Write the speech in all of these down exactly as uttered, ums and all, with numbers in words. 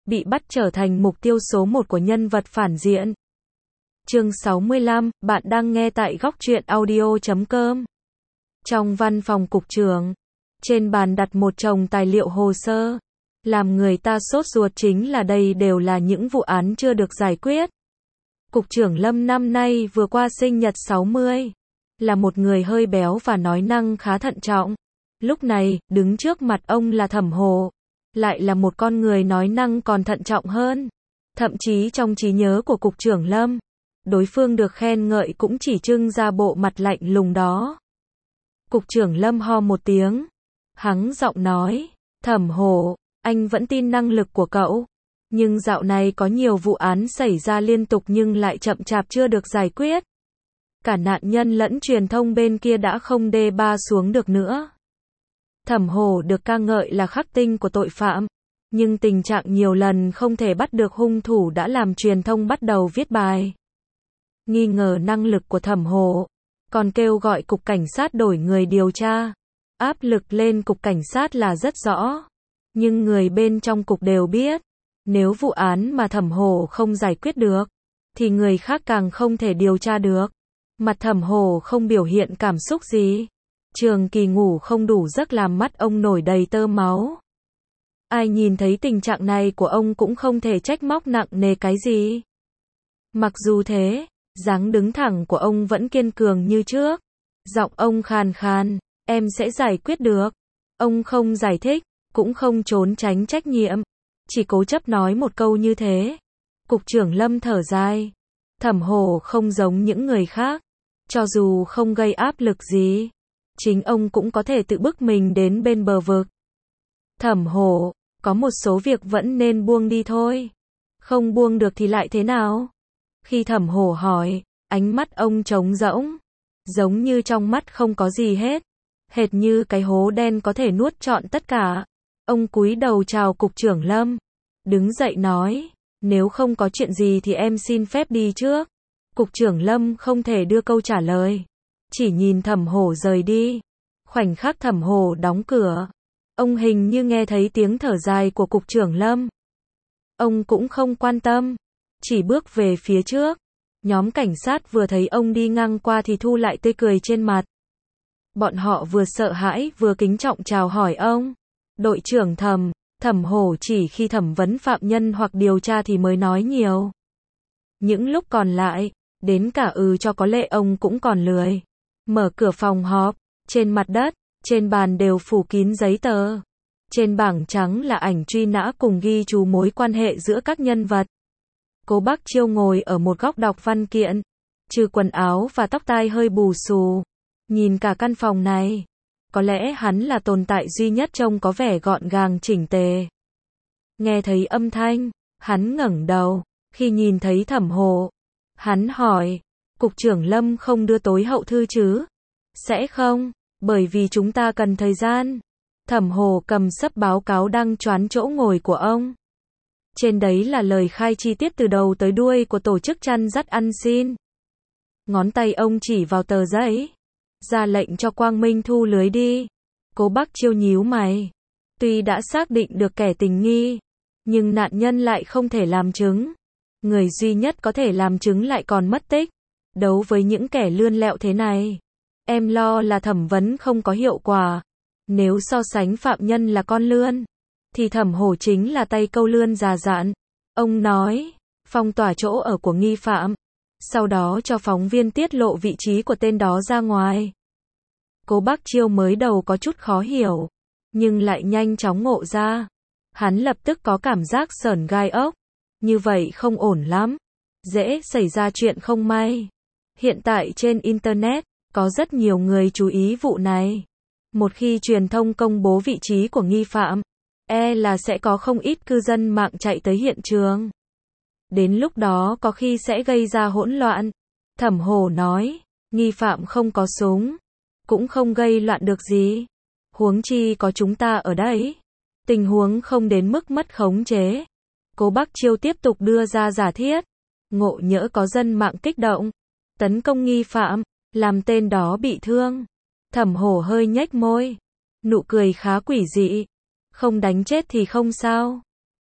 bị bắt trở thành mục tiêu số một của nhân vật phản diện. Chương sáu mươi lăm, bạn đang nghe tại góc truyện audio chấm com. Trong văn phòng cục trưởng, trên bàn đặt một chồng tài liệu hồ sơ. Làm người ta sốt ruột chính là đây đều là những vụ án chưa được giải quyết. Cục trưởng Lâm năm nay vừa qua sinh nhật sáu mươi. Là một người hơi béo và nói năng khá thận trọng. Lúc này, đứng trước mặt ông là Thẩm Hổ. Lại là một con người nói năng còn thận trọng hơn. Thậm chí trong trí nhớ của Cục trưởng Lâm, đối phương được khen ngợi cũng chỉ trưng ra bộ mặt lạnh lùng đó. Cục trưởng Lâm ho một tiếng. Hắng giọng nói, Thẩm Hổ, anh vẫn tin năng lực của cậu. Nhưng dạo này có nhiều vụ án xảy ra liên tục nhưng lại chậm chạp chưa được giải quyết. Cả nạn nhân lẫn truyền thông bên kia đã không đê ba xuống được nữa. Thẩm Hổ được ca ngợi là khắc tinh của tội phạm. Nhưng tình trạng nhiều lần không thể bắt được hung thủ đã làm truyền thông bắt đầu viết bài nghi ngờ năng lực của Thẩm Hổ, còn kêu gọi cục cảnh sát đổi người điều tra. Áp lực lên cục cảnh sát là rất rõ. Nhưng người bên trong cục đều biết, nếu vụ án mà Thẩm Hổ không giải quyết được, thì người khác càng không thể điều tra được. Mặt Thẩm Hổ không biểu hiện cảm xúc gì. Trường Kỳ ngủ không đủ giấc làm mắt ông nổi đầy tơ máu. Ai nhìn thấy tình trạng này của ông cũng không thể trách móc nặng nề cái gì. Mặc dù thế, dáng đứng thẳng của ông vẫn kiên cường như trước. Giọng ông khàn khàn, em sẽ giải quyết được. Ông không giải thích, cũng không trốn tránh trách nhiệm. Chỉ cố chấp nói một câu như thế. Cục trưởng Lâm thở dài. Thẩm Hổ không giống những người khác. Cho dù không gây áp lực gì, chính ông cũng có thể tự bức mình đến bên bờ vực. Thẩm Hổ, có một số việc vẫn nên buông đi thôi. Không buông được thì lại thế nào? Khi Thẩm Hổ hỏi, ánh mắt ông trống rỗng. Giống như trong mắt không có gì hết. Hệt như cái hố đen có thể nuốt trọn tất cả. Ông cúi đầu chào Cục trưởng Lâm. Đứng dậy nói, nếu không có chuyện gì thì em xin phép đi trước. Cục trưởng Lâm không thể đưa câu trả lời. Chỉ nhìn Thẩm Hổ rời đi. Khoảnh khắc Thẩm Hổ đóng cửa, ông hình như nghe thấy tiếng thở dài của Cục trưởng Lâm. Ông cũng không quan tâm, chỉ bước về phía trước. Nhóm cảnh sát vừa thấy ông đi ngang qua thì thu lại tươi cười trên mặt. Bọn họ vừa sợ hãi vừa kính trọng chào hỏi ông. Đội trưởng Thẩm. Thẩm Hổ chỉ khi thẩm vấn phạm nhân hoặc điều tra thì mới nói nhiều. Những lúc còn lại, đến cả ừ cho có lệ ông cũng còn lười. Mở cửa phòng họp, trên mặt đất, trên bàn đều phủ kín giấy tờ. Trên bảng trắng là ảnh truy nã cùng ghi chú mối quan hệ giữa các nhân vật. Cố Bác Chiêu ngồi ở một góc đọc văn kiện, trừ quần áo và tóc tai hơi bù xù. Nhìn cả căn phòng này, có lẽ hắn là tồn tại duy nhất trông có vẻ gọn gàng chỉnh tề. Nghe thấy âm thanh, hắn ngẩng đầu. Khi nhìn thấy Thẩm Hổ, hắn hỏi, Cục trưởng Lâm không đưa tối hậu thư chứ? Sẽ không, bởi vì chúng ta cần thời gian. Thẩm Hổ cầm sấp báo cáo đang choán chỗ ngồi của ông. Trên đấy là lời khai chi tiết từ đầu tới đuôi của tổ chức chăn dắt ăn xin. Ngón tay ông chỉ vào tờ giấy, ra lệnh cho Quang Minh thu lưới đi. Cố Bác Chiêu nhíu mày. Tuy đã xác định được kẻ tình nghi, nhưng nạn nhân lại không thể làm chứng. Người duy nhất có thể làm chứng lại còn mất tích. Đấu với những kẻ lươn lẹo thế này, em lo là thẩm vấn không có hiệu quả. Nếu so sánh phạm nhân là con lươn, thì Thẩm Hổ chính là tay câu lươn già dặn. Ông nói, phong tỏa chỗ ở của nghi phạm, sau đó cho phóng viên tiết lộ vị trí của tên đó ra ngoài. Cố Bác Chiêu mới đầu có chút khó hiểu, nhưng lại nhanh chóng ngộ ra. Hắn lập tức có cảm giác sởn gai ốc. Như vậy không ổn lắm. Dễ xảy ra chuyện không may. Hiện tại trên Internet, có rất nhiều người chú ý vụ này. Một khi truyền thông công bố vị trí của nghi phạm, e là sẽ có không ít cư dân mạng chạy tới hiện trường. Đến lúc đó có khi sẽ gây ra hỗn loạn. Thẩm Hổ nói, nghi phạm không có súng, cũng không gây loạn được gì. Huống chi có chúng ta ở đây. Tình huống không đến mức mất khống chế. Cố Bác Chiêu tiếp tục đưa ra giả thiết. Ngộ nhỡ có dân mạng kích động, tấn công nghi phạm, làm tên đó bị thương. Thẩm Hổ hơi nhếch môi. Nụ cười khá quỷ dị. Không đánh chết thì không sao.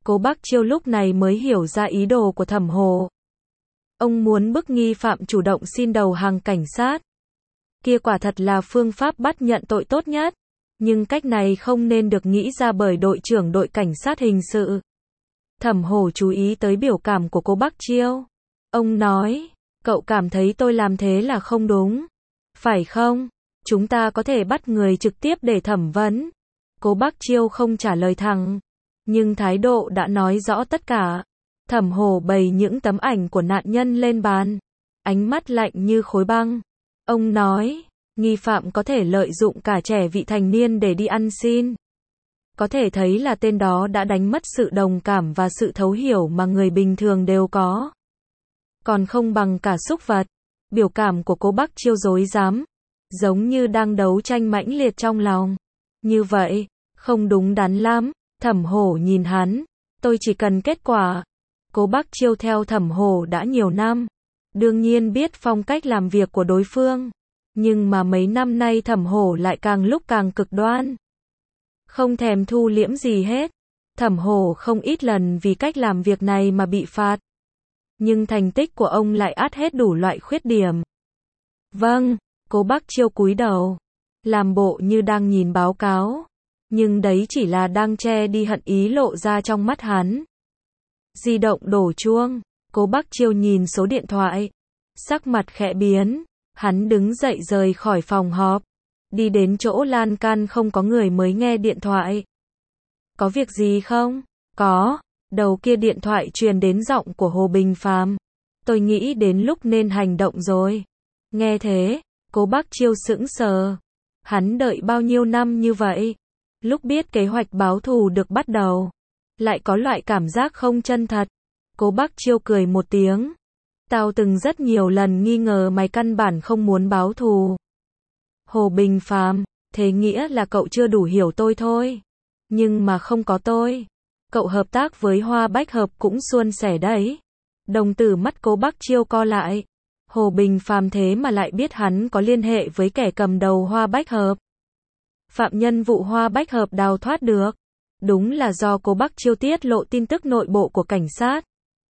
Cố Bác Chiêu lúc này mới hiểu ra ý đồ của Thẩm Hồ. Ông muốn bức nghi phạm chủ động xin đầu hàng cảnh sát. Kia quả thật là phương pháp bắt nhận tội tốt nhất. Nhưng cách này không nên được nghĩ ra bởi đội trưởng đội cảnh sát hình sự. Thẩm Hồ chú ý tới biểu cảm của Cố Bác Chiêu. Ông nói, cậu cảm thấy tôi làm thế là không đúng. Phải không? Chúng ta có thể bắt người trực tiếp để thẩm vấn. Cố Bác Chiêu không trả lời thẳng. Nhưng thái độ đã nói rõ tất cả. Thẩm Hồ bày những tấm ảnh của nạn nhân lên bàn. Ánh mắt lạnh như khối băng. Ông nói, nghi phạm có thể lợi dụng cả trẻ vị thành niên để đi ăn xin. Có thể thấy là tên đó đã đánh mất sự đồng cảm và sự thấu hiểu mà người bình thường đều có. Còn không bằng cả súc vật. Biểu cảm của Cố Bác Chiêu rối rắm, giống như đang đấu tranh mãnh liệt trong lòng. Như vậy, không đúng đắn lắm. Thẩm Hổ nhìn hắn, tôi chỉ cần kết quả. Cố Bác Chiêu theo Thẩm Hổ đã nhiều năm, đương nhiên biết phong cách làm việc của đối phương. Nhưng mà mấy năm nay Thẩm Hổ lại càng lúc càng cực đoan. Không thèm thu liễm gì hết. Thẩm Hổ không ít lần vì cách làm việc này mà bị phạt. Nhưng thành tích của ông lại át hết đủ loại khuyết điểm. Vâng, Cố Bác Chiêu cúi đầu, làm bộ như đang nhìn báo cáo. Nhưng đấy chỉ là đang che đi hận ý lộ ra trong mắt hắn. Di động đổ chuông, Cố Bác Chiêu nhìn số điện thoại. Sắc mặt khẽ biến, hắn đứng dậy rời khỏi phòng họp. Đi đến chỗ lan can không có người mới nghe điện thoại. Có việc gì không? Có. Đầu kia điện thoại truyền đến giọng của Hồ Bình Phàm. Tôi nghĩ đến lúc nên hành động rồi. Nghe thế, Cố Bác Chiêu sững sờ. Hắn đợi bao nhiêu năm như vậy? Lúc biết kế hoạch báo thù được bắt đầu, lại có loại cảm giác không chân thật. Cố Bác Chiêu cười một tiếng. Tao từng rất nhiều lần nghi ngờ mày căn bản không muốn báo thù. Hồ Bình Phàm, thế nghĩa là cậu chưa đủ hiểu tôi thôi. Nhưng mà không có tôi, cậu hợp tác với Hoa Bách Hợp cũng suôn sẻ đấy. Đồng tử mắt Cố Bác Chiêu co lại. Hồ Bình Phàm thế mà lại biết hắn có liên hệ với kẻ cầm đầu Hoa Bách Hợp. Phạm nhân vụ Hoa Bách Hợp đào thoát được. Đúng là do Cố Bác Chiêu tiết lộ tin tức nội bộ của cảnh sát.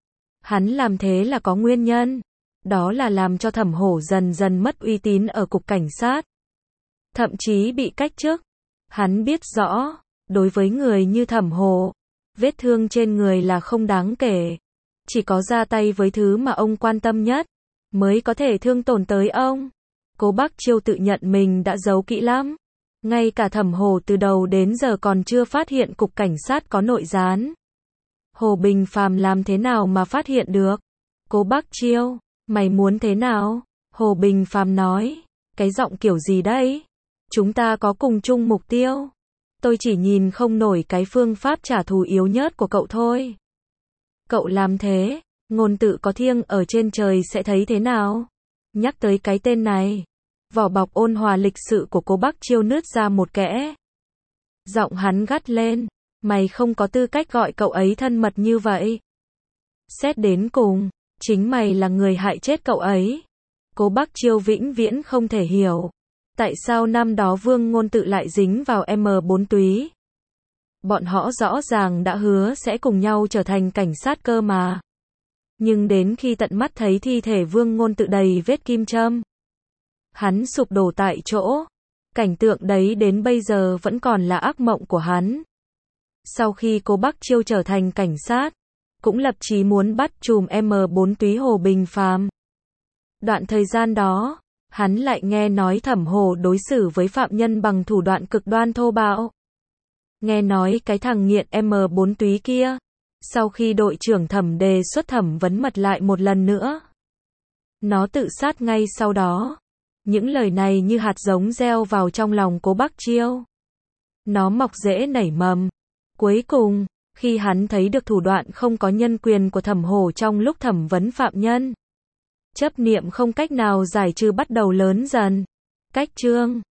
Hắn làm thế là có nguyên nhân. Đó là làm cho Thẩm Hổ dần dần mất uy tín ở cục cảnh sát. Thậm chí bị cách chức. Hắn biết rõ, đối với người như Thẩm Hổ, vết thương trên người là không đáng kể. Chỉ có ra tay với thứ mà ông quan tâm nhất, mới có thể thương tổn tới ông. Cố Bác Chiêu tự nhận mình đã giấu kỹ lắm. Ngay cả Thẩm Hổ từ đầu đến giờ còn chưa phát hiện cục cảnh sát có nội gián. Hồ Bình Phàm làm thế nào mà phát hiện được? Cố Bác Chiêu, mày muốn thế nào? Hồ Bình Phàm nói, cái giọng kiểu gì đấy? Chúng ta có cùng chung mục tiêu. Tôi chỉ nhìn không nổi cái phương pháp trả thù yếu nhất của cậu thôi. Cậu làm thế, ngôn tự có thiêng ở trên trời sẽ thấy thế nào? Nhắc tới cái tên này, vỏ bọc ôn hòa lịch sự của Cố Bác Chiêu nứt ra một kẽ. Giọng hắn gắt lên, mày không có tư cách gọi cậu ấy thân mật như vậy. Xét đến cùng, chính mày là người hại chết cậu ấy. Cố Bác Chiêu vĩnh viễn không thể hiểu, tại sao năm đó Vương Ngôn Tự lại dính vào em bốn túy. Bọn họ rõ ràng đã hứa sẽ cùng nhau trở thành cảnh sát cơ mà. Nhưng đến khi tận mắt thấy thi thể Vương Ngôn Tự đầy vết kim châm, hắn sụp đổ tại chỗ. Cảnh tượng đấy đến bây giờ vẫn còn là ác mộng của hắn. Sau khi Cố Bác Chiêu trở thành cảnh sát, cũng lập chí muốn bắt trùm em bốn túy Hồ Bình Phàm. Đoạn thời gian đó, hắn lại nghe nói Thẩm Hổ đối xử với phạm nhân bằng thủ đoạn cực đoan thô bạo. Nghe nói cái thằng nghiện em bốn túy kia, sau khi đội trưởng Thẩm đề xuất thẩm vấn mật lại một lần nữa, nó tự sát ngay sau đó. Những lời này như hạt giống gieo vào trong lòng Cố Bác Chiêu. Nó mọc rễ nảy mầm. Cuối cùng, khi hắn thấy được thủ đoạn không có nhân quyền của Thẩm Hổ trong lúc thẩm vấn phạm nhân, chấp niệm không cách nào giải trừ bắt đầu lớn dần. Cách chương